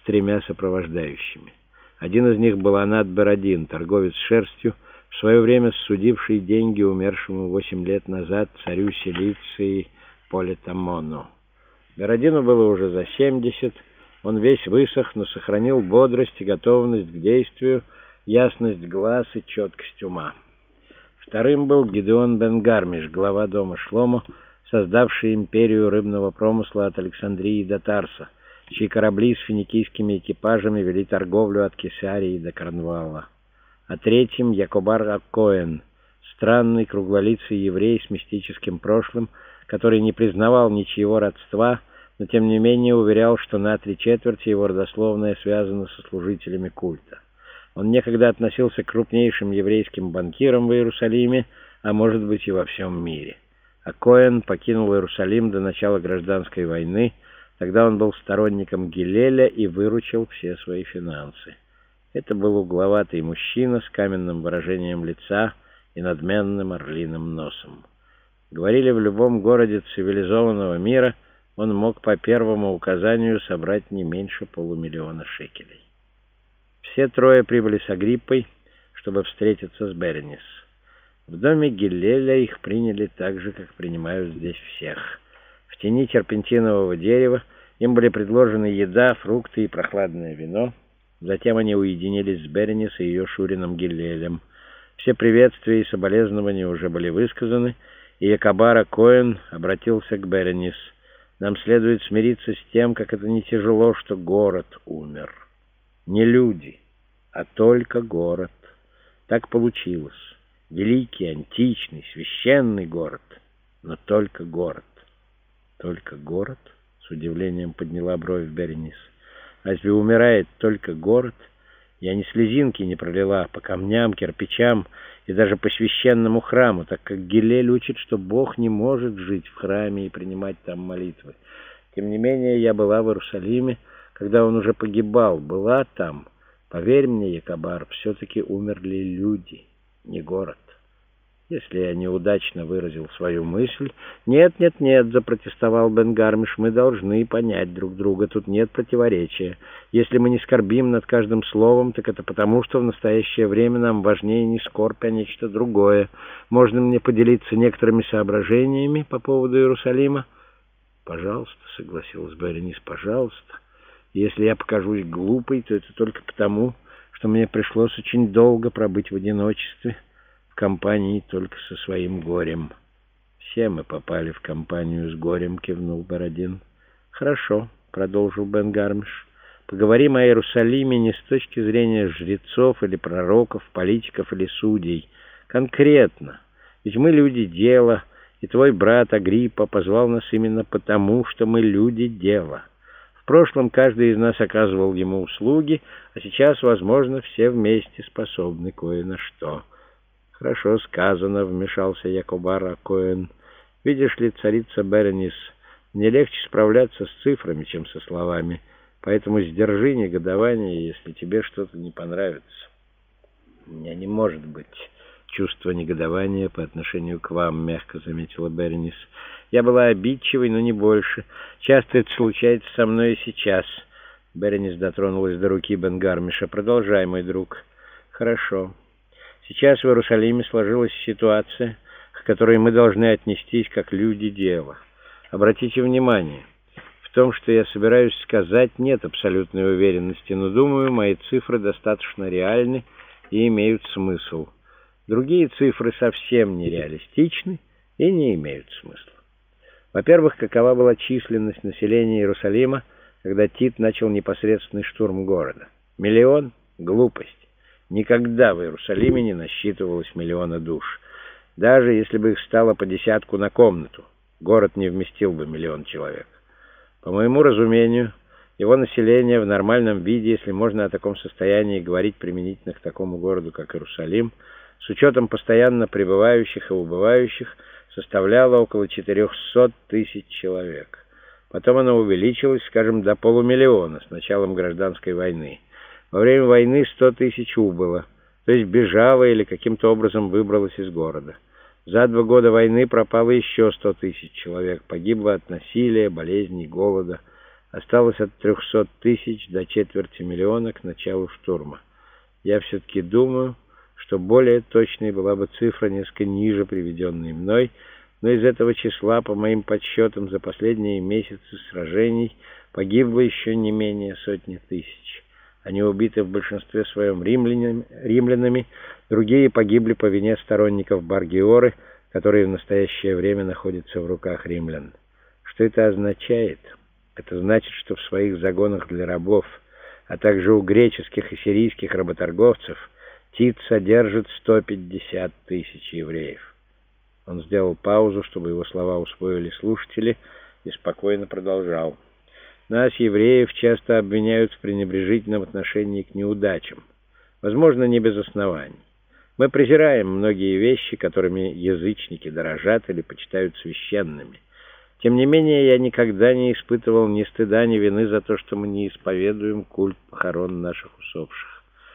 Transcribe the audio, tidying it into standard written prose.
3 сопровождающими. Один из них был Анат Боrodin, торговец шерстью, в свое время судивший деньги умершему 8 лет назад царю Силиции Политамону. Боrodin'у было уже за 70, он весь высох, но сохранил бодрость и готовность к действию, ясность глаз и четкость ума. Вторым был Гидеон бен Гармиш, глава дома Шломо, создавший империю рыбного промысла от Александрии до Тарса, чьи корабли с финикийскими экипажами вели торговлю от Кесарии до Корнвалла. А третьим — Якобар ак-Коэн, странный круглолицый еврей с мистическим прошлым, который не признавал ничьего родства, но тем не менее уверял, что на 3/4 его родословная связана со служителями культа. Он некогда относился к крупнейшим еврейским банкирам в Иерусалиме, а может быть и во всем мире. А Коэн покинул Иерусалим до начала гражданской войны. Тогда он был сторонником Гилеля и выручил все свои финансы. Это был угловатый мужчина с каменным выражением лица и надменным орлиным носом. Говорили, в любом городе цивилизованного мира он мог по первому указанию собрать не меньше 500 000 шекелей. Все трое прибыли с Агриппой, чтобы встретиться с Беренис. В доме Гиллеля их приняли так же, как принимают здесь всех. В тени терпентинового дерева им были предложены еда, фрукты и прохладное вино. Затем они уединились с Беренис и ее шурином Гиллелем. Все приветствия и соболезнования уже были высказаны, и Якобар ак-Коэн обратился к Беренис. «Нам следует смириться с тем, как это не тяжело, что город умер. Не люди, а только город. Так получилось. Великий, античный, священный город, но только город». «Только город?» — с удивлением подняла бровь Беренис. «Разве умирает только город? Я ни слезинки не пролила по камням, кирпичам и даже по священному храму, так как Гилель учит, что Бог не может жить в храме и принимать там молитвы. Тем не менее, я была в Иерусалиме, когда он уже погибал, была там. Поверь мне, Якобар, все-таки умерли люди, не город». Если я неудачно выразил свою мысль... «Нет, запротестовал бен Гармиш, мы должны понять друг друга, тут нет противоречия. Если мы не скорбим над каждым словом, так это потому, что в настоящее время нам важнее не скорбь, а нечто другое. Можно мне поделиться некоторыми соображениями по поводу Иерусалима?» «Пожалуйста», — согласилась Беренис, — «пожалуйста. Если я покажусь глупой, то это только потому, что мне пришлось очень долго пробыть в одиночестве, в компании только со своим горем». «Все мы попали в компанию с горем», — кивнул Боrodin. «Хорошо», — продолжил бен Гармиш, — «поговорим о Иерусалиме не с точки зрения жрецов или пророков, политиков или судей. Конкретно. Ведь мы люди дела, и твой брат Агриппа позвал нас именно потому, что мы люди дела. В прошлом каждый из нас оказывал ему услуги, а сейчас, возможно, все вместе способны кое на что». «Хорошо сказано», — вмешался Якобар ак-Коэн. «Видишь ли, царица Беренис, мне легче справляться с цифрами, чем со словами, поэтому сдержи негодование, если тебе что-то не понравится». «У меня не может быть чувства негодования по отношению к вам», — мягко заметила Беренис. «Я была обидчивой, но не больше. Часто это случается со мной и сейчас». Беренис дотронулась до руки бен Гармиша. «Продолжай, мой друг». «Хорошо. Сейчас в Иерусалиме сложилась ситуация, к которой мы должны отнестись как люди дела. Обратите внимание, в том, что я собираюсь сказать, нет абсолютной уверенности, но, думаю, мои цифры достаточно реальны и имеют смысл. Другие цифры совсем нереалистичны и не имеют смысла. Во-первых, какова была численность населения Иерусалима, когда Тит начал непосредственный штурм города? 1 000 000? Глупость. Никогда в Иерусалиме не насчитывалось 1 000 000 душ. Даже если бы их стало по 10 на комнату, город не вместил бы 1 000 000 человек. По моему разумению, его население в нормальном виде, если можно о таком состоянии говорить применительно к такому городу, как Иерусалим, с учетом постоянно прибывающих и убывающих, составляло около 400 000 человек. Потом оно увеличилось, скажем, до 500 000 с началом гражданской войны. Во время войны 100 000 убыло, то есть бежало или каким-то образом выбралось из города. За 2 года войны пропало еще 100 000 человек, погибло от насилия, болезней, голода. Осталось от 300 тысяч до четверти миллиона к началу штурма. Я все-таки думаю, что более точной была бы цифра несколько ниже приведенной мной, но из этого числа, по моим подсчетам, за последние месяцы сражений погибло еще не менее 100 тысяч. Они убиты в большинстве своем римлянами, другие погибли по вине сторонников Бар-Гиоры, которые в настоящее время находятся в руках римлян. Что это означает? Это значит, что в своих загонах для рабов, а также у греческих и сирийских работорговцев, Тит содержит 150 тысяч евреев. Он сделал паузу, чтобы его слова усвоили слушатели, и спокойно продолжал. Нас, евреев, часто обвиняют в пренебрежительном отношении к неудачам. Возможно, не без оснований. Мы презираем многие вещи, которыми язычники дорожат или почитают священными. Тем не менее, я никогда не испытывал ни стыда, ни вины за то, что мы не исповедуем культ похорон наших усопших.